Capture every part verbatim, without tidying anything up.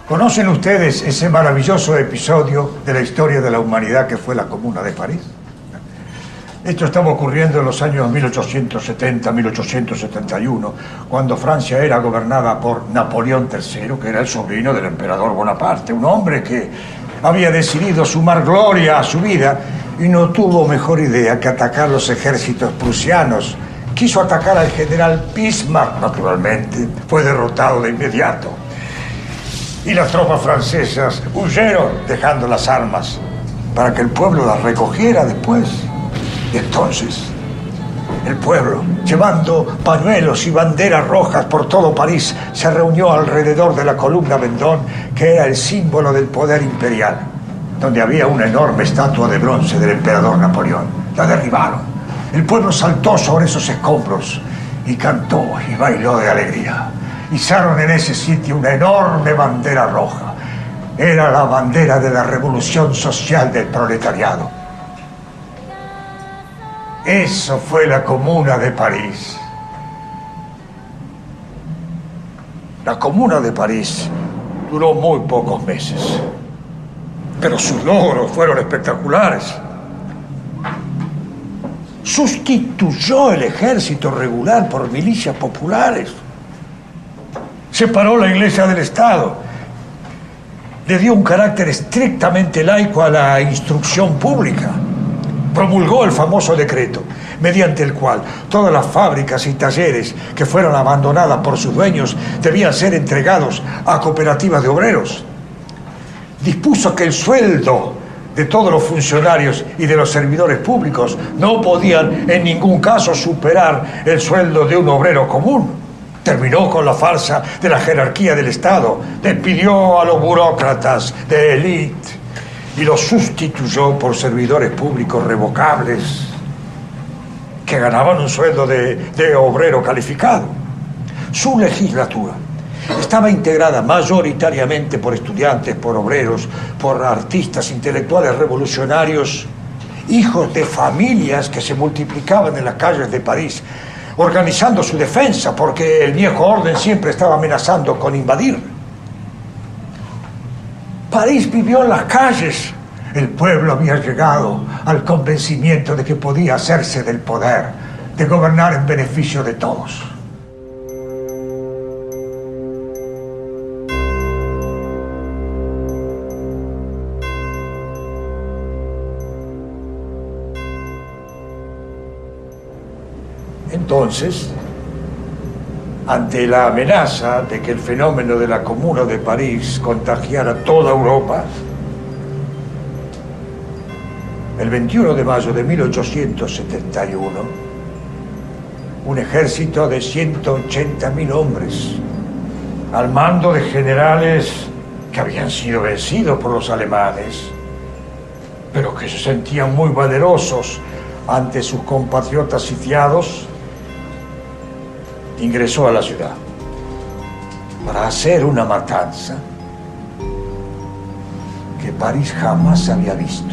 ¿Conocen ustedes ese maravilloso episodio de la historia de la humanidad que fue la Comuna de París? Esto estaba ocurriendo en los años mil ochocientos setenta, mil ochocientos setenta y uno, cuando Francia era gobernada por Napoleón tercero, que era el sobrino del emperador Bonaparte, un hombre que había decidido sumar gloria a su vida y no tuvo mejor idea que atacar los ejércitos prusianos. Quiso atacar al general Bismarck, naturalmente. Fue derrotado de inmediato. Y las tropas francesas huyeron dejando las armas para que el pueblo las recogiera después. Y entonces, el pueblo, llevando pañuelos y banderas rojas por todo París, se reunió alrededor de la columna Vendôme, que era el símbolo del poder imperial, donde había una enorme estatua de bronce del emperador Napoleón. La derribaron. El pueblo saltó sobre esos escombros y cantó y bailó de alegría. Izaron en ese sitio una enorme bandera roja. Era la bandera de la revolución social del proletariado. Eso fue la Comuna de París. La Comuna de París duró muy pocos meses, pero sus logros fueron espectaculares. Sustituyó el ejército regular por milicias populares. Separó la Iglesia del Estado. Le dio un carácter estrictamente laico a la instrucción pública. Promulgó el famoso decreto, mediante el cual todas las fábricas y talleres que fueron abandonadas por sus dueños debían ser entregados a cooperativas de obreros. Dispuso que el sueldo de todos los funcionarios y de los servidores públicos no podían en ningún caso superar el sueldo de un obrero común. Terminó con la farsa de la jerarquía del Estado, despidió a los burócratas de élite y los sustituyó por servidores públicos revocables que ganaban un sueldo de, de obrero calificado. Su legislatura estaba integrada mayoritariamente por estudiantes, por obreros, por artistas, intelectuales revolucionarios, hijos de familias que se multiplicaban en las calles de París, organizando su defensa, porque el viejo orden siempre estaba amenazando con invadir. París vivió en las calles. El pueblo había llegado al convencimiento de que podía hacerse del poder, de gobernar en beneficio de todos. Entonces, ante la amenaza de que el fenómeno de la Comuna de París contagiara toda Europa, el veintiuno de mayo de mil ochocientos setenta y uno, un ejército de ciento ochenta mil hombres, al mando de generales que habían sido vencidos por los alemanes, pero que se sentían muy valerosos ante sus compatriotas sitiados, ingresó a la ciudad para hacer una matanza que París jamás había visto.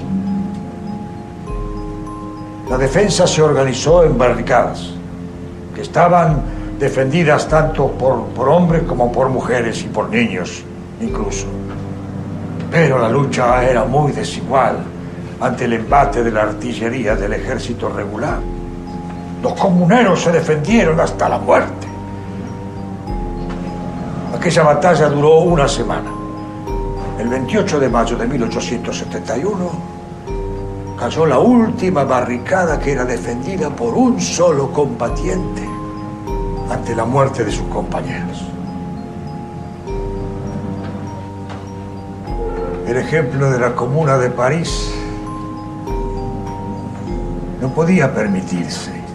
La defensa se organizó en barricadas que estaban defendidas tanto por, por hombres como por mujeres y por niños incluso. Pero la lucha era muy desigual ante el embate de la artillería del ejército regular. Los comuneros se defendieron hasta la muerte. Aquella batalla duró una semana. El veintiocho de mayo de mil ochocientos setenta y uno cayó la última barricada que era defendida por un solo combatiente ante la muerte de sus compañeros. El ejemplo de la Comuna de París no podía permitirse.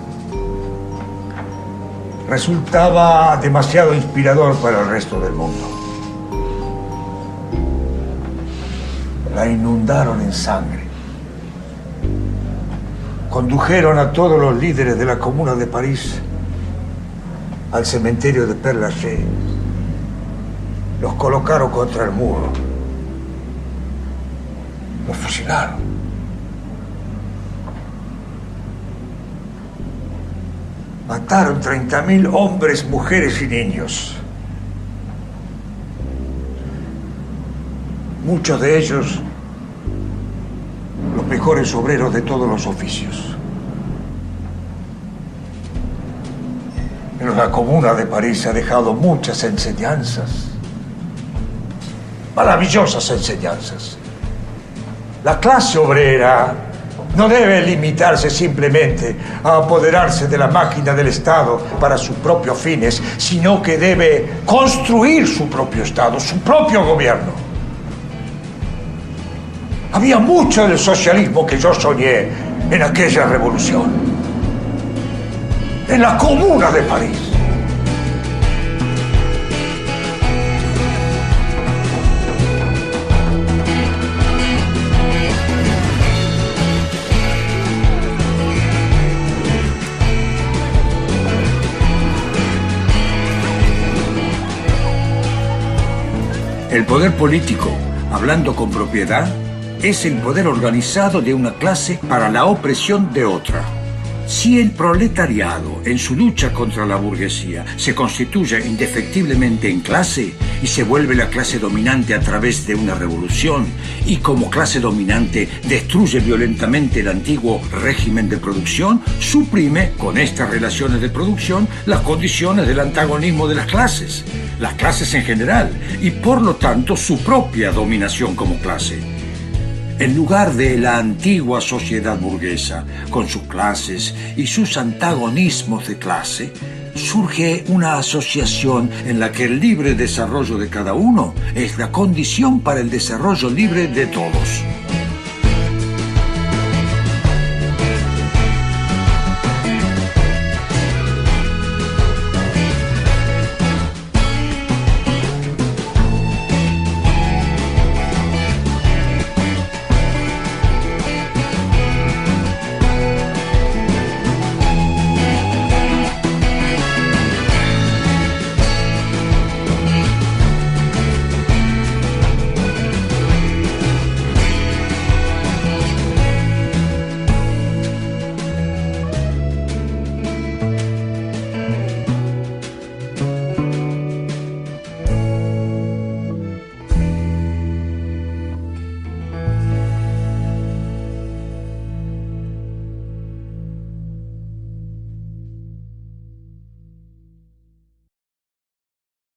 Resultaba demasiado inspirador para el resto del mundo. La inundaron en sangre. Condujeron a todos los líderes de la Comuna de París al cementerio de Père Lachaise. Los colocaron contra el muro. Los fusilaron. Mataron treinta mil hombres, mujeres y niños. muchos de ellos los mejores obreros de todos los oficios. Pero la Comuna de París ha dejado muchas enseñanzas, maravillosas enseñanzas. La clase obrera no debe limitarse simplemente a apoderarse de la máquina del Estado para sus propios fines, sino que debe construir su propio Estado, su propio gobierno. Había mucho del socialismo que yo soñé en aquella revolución, en la Comuna de París. El poder político, hablando con propiedad, es el poder organizado de una clase para la opresión de otra. Si el proletariado, en su lucha contra la burguesía, se constituye indefectiblemente en clase y se vuelve la clase dominante a través de una revolución, y como clase dominante destruye violentamente el antiguo régimen de producción, suprime, con estas relaciones de producción, las condiciones del antagonismo de las clases, las clases en general, y por lo tanto su propia dominación como clase. En lugar de la antigua sociedad burguesa, con sus clases y sus antagonismos de clase, surge una asociación en la que el libre desarrollo de cada uno es la condición para el desarrollo libre de todos.